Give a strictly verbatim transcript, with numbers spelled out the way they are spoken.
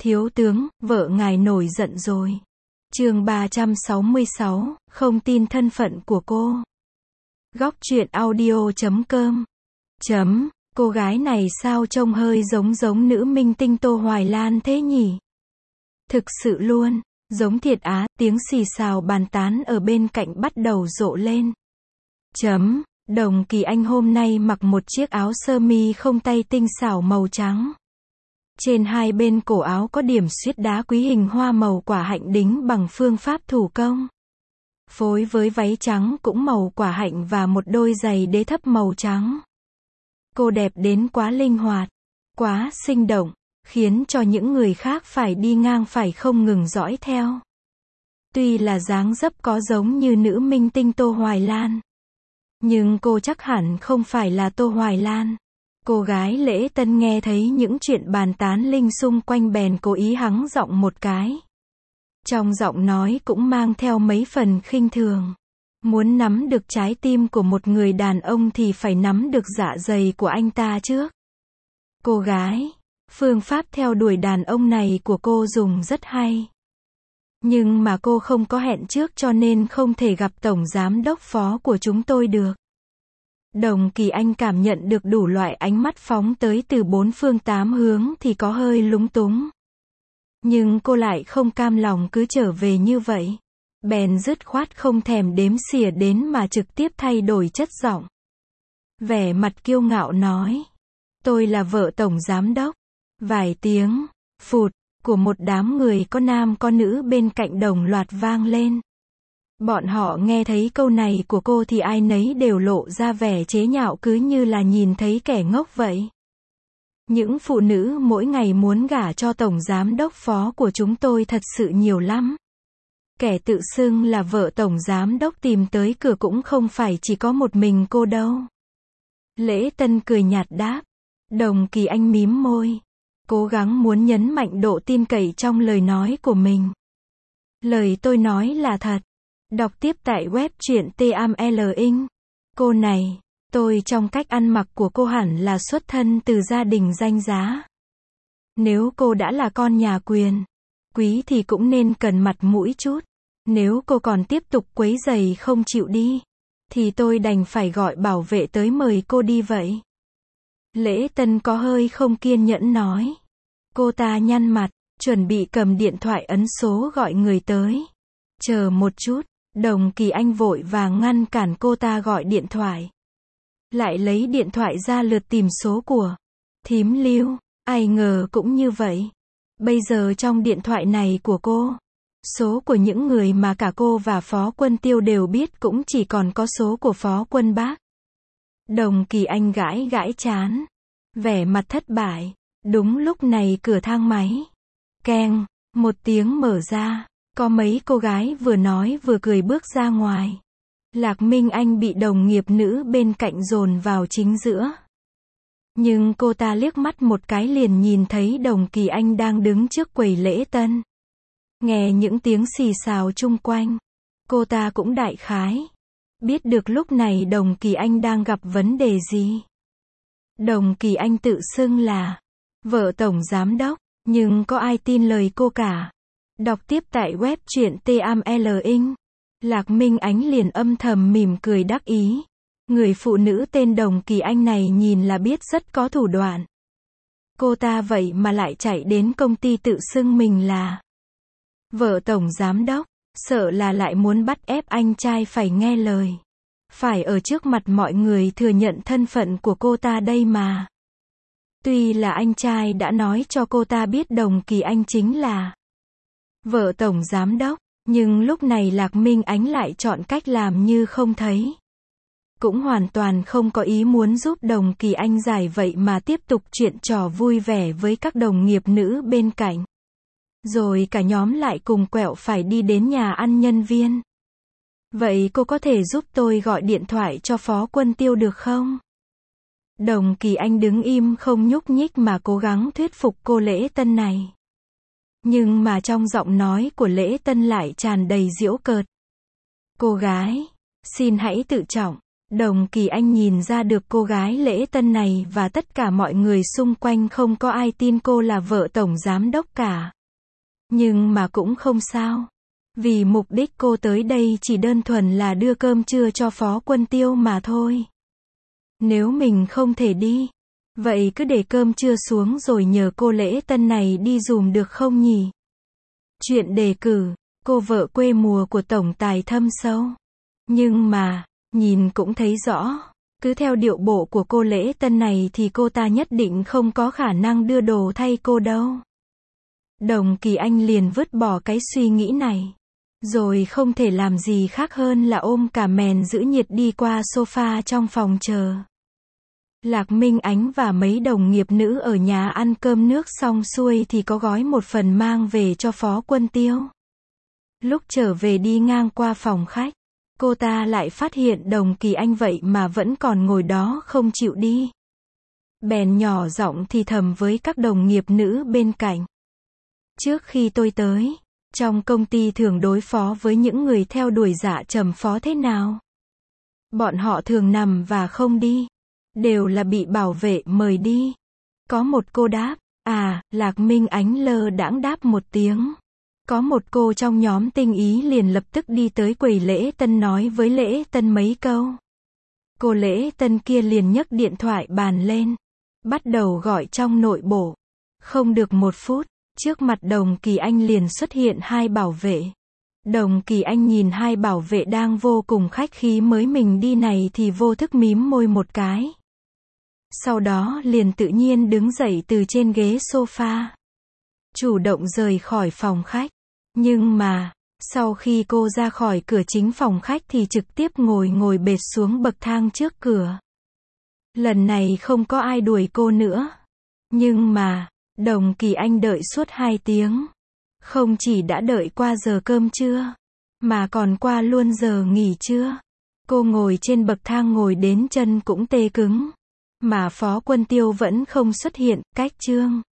Thiếu tướng, vợ ngài nổi giận rồi. Chương ba trăm sáu mươi sáu, không tin thân phận của cô. Góc truyện audio chấm com. Chấm, cô gái này sao trông hơi giống giống nữ minh tinh Tô Hoài Lan thế nhỉ? Thực sự luôn, giống thiệt á, tiếng xì xào bàn tán ở bên cạnh bắt đầu rộ lên. Chấm, Đồng Kỳ Anh hôm nay mặc một chiếc áo sơ mi không tay tinh xảo màu trắng. Trên hai bên cổ áo có điểm xuyết đá quý hình hoa màu quả hạnh đính bằng phương pháp thủ công. Phối với váy trắng cũng màu quả hạnh và một đôi giày đế thấp màu trắng. Cô đẹp đến quá linh hoạt, quá sinh động, khiến cho những người khác phải đi ngang phải không ngừng dõi theo. Tuy là dáng dấp có giống như nữ minh tinh Tô Hoài Lan, nhưng cô chắc hẳn không phải là Tô Hoài Lan. Cô gái lễ tân nghe thấy những chuyện bàn tán linh xung quanh bèn cố ý hắng giọng một cái. Trong giọng nói cũng mang theo mấy phần khinh thường. Muốn nắm được trái tim của một người đàn ông thì phải nắm được dạ dày của anh ta trước. Cô gái, phương pháp theo đuổi đàn ông này của cô dùng rất hay. Nhưng mà cô không có hẹn trước cho nên không thể gặp tổng giám đốc phó của chúng tôi được. Đồng Kỳ Anh cảm nhận được đủ loại ánh mắt phóng tới từ bốn phương tám hướng thì có hơi lúng túng. Nhưng cô lại không cam lòng cứ trở về như vậy. Bèn dứt khoát không thèm đếm xỉa đến mà trực tiếp thay đổi chất giọng. Vẻ mặt kiêu ngạo nói. Tôi là vợ tổng giám đốc. Vài tiếng, phụt, của một đám người có nam có nữ bên cạnh đồng loạt vang lên. Bọn họ nghe thấy câu này của cô thì ai nấy đều lộ ra vẻ chế nhạo cứ như là nhìn thấy kẻ ngốc vậy. Những phụ nữ mỗi ngày muốn gả cho tổng giám đốc phó của chúng tôi thật sự nhiều lắm. Kẻ tự xưng là vợ tổng giám đốc tìm tới cửa cũng không phải chỉ có một mình cô đâu. Lễ Tân cười nhạt đáp. Đồng Kỳ Anh mím môi, cố gắng muốn nhấn mạnh độ tin cậy trong lời nói của mình. Lời tôi nói là thật. Đọc tiếp tại web truyện T A M L Inc. Cô này, tôi trong cách ăn mặc của cô hẳn là xuất thân từ gia đình danh giá. Nếu cô đã là con nhà quyền, quý thì cũng nên cần mặt mũi chút. Nếu cô còn tiếp tục quấy rầy không chịu đi, thì tôi đành phải gọi bảo vệ tới mời cô đi vậy. Lễ Tân có hơi không kiên nhẫn nói. Cô ta nhăn mặt, chuẩn bị cầm điện thoại ấn số gọi người tới. Chờ một chút. Đồng Kỳ Anh vội vàng ngăn cản cô ta gọi điện thoại. Lại lấy điện thoại ra lượt tìm số của thím Lưu, ai ngờ cũng như vậy. Bây giờ trong điện thoại này của cô, số của những người mà cả cô và Phó Quân Tiêu đều biết cũng chỉ còn có số của Phó Quân Bác. Đồng Kỳ Anh gãi gãi trán, vẻ mặt thất bại. Đúng lúc này cửa thang máy, keng, một tiếng mở ra. Có mấy cô gái vừa nói vừa cười bước ra ngoài. Lạc Minh Anh bị đồng nghiệp nữ bên cạnh dồn vào chính giữa. Nhưng cô ta liếc mắt một cái liền nhìn thấy Đồng Kỳ Anh đang đứng trước quầy lễ tân. Nghe những tiếng xì xào chung quanh, cô ta cũng đại khái biết được lúc này Đồng Kỳ Anh đang gặp vấn đề gì. Đồng Kỳ Anh tự xưng là vợ tổng giám đốc, nhưng có ai tin lời cô cả. Đọc tiếp tại web truyện T A M L Inc. Lạc Minh Ánh liền âm thầm mỉm cười đắc ý. Người phụ nữ tên Đồng Kỳ Anh này nhìn là biết rất có thủ đoạn. Cô ta vậy mà lại chạy đến công ty tự xưng mình là vợ tổng giám đốc, sợ là lại muốn bắt ép anh trai phải nghe lời. Phải ở trước mặt mọi người thừa nhận thân phận của cô ta đây mà. Tuy là anh trai đã nói cho cô ta biết Đồng Kỳ Anh chính là vợ tổng giám đốc, nhưng lúc này Lạc Minh Ánh lại chọn cách làm như không thấy. Cũng hoàn toàn không có ý muốn giúp Đồng Kỳ Anh giải vậy mà tiếp tục chuyện trò vui vẻ với các đồng nghiệp nữ bên cạnh. Rồi cả nhóm lại cùng quẹo phải đi đến nhà ăn nhân viên. Vậy cô có thể giúp tôi gọi điện thoại cho Phó Quân Tiêu được không? Đồng Kỳ Anh đứng im không nhúc nhích mà cố gắng thuyết phục cô Lễ Tân này. Nhưng mà trong giọng nói của Lễ Tân lại tràn đầy giễu cợt. Cô gái, xin hãy tự trọng. Đồng Kỳ Anh nhìn ra được cô gái lễ tân này và tất cả mọi người xung quanh không có ai tin cô là vợ tổng giám đốc cả. Nhưng mà cũng không sao. Vì mục đích cô tới đây chỉ đơn thuần là đưa cơm trưa cho Phó Quân Tiêu mà thôi. Nếu mình không thể đi, vậy cứ để cơm trưa xuống rồi nhờ cô lễ tân này đi dùm được không nhỉ? Chuyện đề cử, cô vợ quê mùa của tổng tài thâm sâu. Nhưng mà, nhìn cũng thấy rõ, cứ theo điệu bộ của cô lễ tân này thì cô ta nhất định không có khả năng đưa đồ thay cô đâu. Đồng Kỳ Anh liền vứt bỏ cái suy nghĩ này. Rồi không thể làm gì khác hơn là ôm cả mền giữ nhiệt đi qua sofa trong phòng chờ. Lạc Minh Ánh và mấy đồng nghiệp nữ ở nhà ăn cơm nước xong xuôi thì có gói một phần mang về cho Phó Quân Tiêu. Lúc trở về đi ngang qua phòng khách, cô ta lại phát hiện Đồng Kỳ Anh vậy mà vẫn còn ngồi đó không chịu đi. Bèn nhỏ giọng thì thầm với các đồng nghiệp nữ bên cạnh. Trước khi tôi tới, trong công ty thường đối phó với những người theo đuổi dạ trầm phó thế nào? Bọn họ thường nằm và không đi. Đều là bị bảo vệ mời đi. Có một cô đáp. À, Lạc Minh Ánh lơ đãng đáp một tiếng. Có một cô trong nhóm tinh ý liền lập tức đi tới quầy lễ tân nói với lễ tân mấy câu. Cô lễ tân kia liền nhấc điện thoại bàn lên. Bắt đầu gọi trong nội bộ. Không được một phút, trước mặt Đồng Kỳ Anh liền xuất hiện hai bảo vệ. Đồng Kỳ Anh nhìn hai bảo vệ đang vô cùng khách khí mới mình đi này thì vô thức mím môi một cái. Sau đó liền tự nhiên đứng dậy từ trên ghế sofa. Chủ động rời khỏi phòng khách. Nhưng mà, sau khi cô ra khỏi cửa chính phòng khách thì trực tiếp ngồi ngồi bệt xuống bậc thang trước cửa. Lần này không có ai đuổi cô nữa. Nhưng mà, Đồng Kỳ Anh đợi suốt hai tiếng. Không chỉ đã đợi qua giờ cơm trưa, mà còn qua luôn giờ nghỉ trưa. Cô ngồi trên bậc thang ngồi đến chân cũng tê cứng. Mà Phó Quân Tiêu vẫn không xuất hiện, cách chương.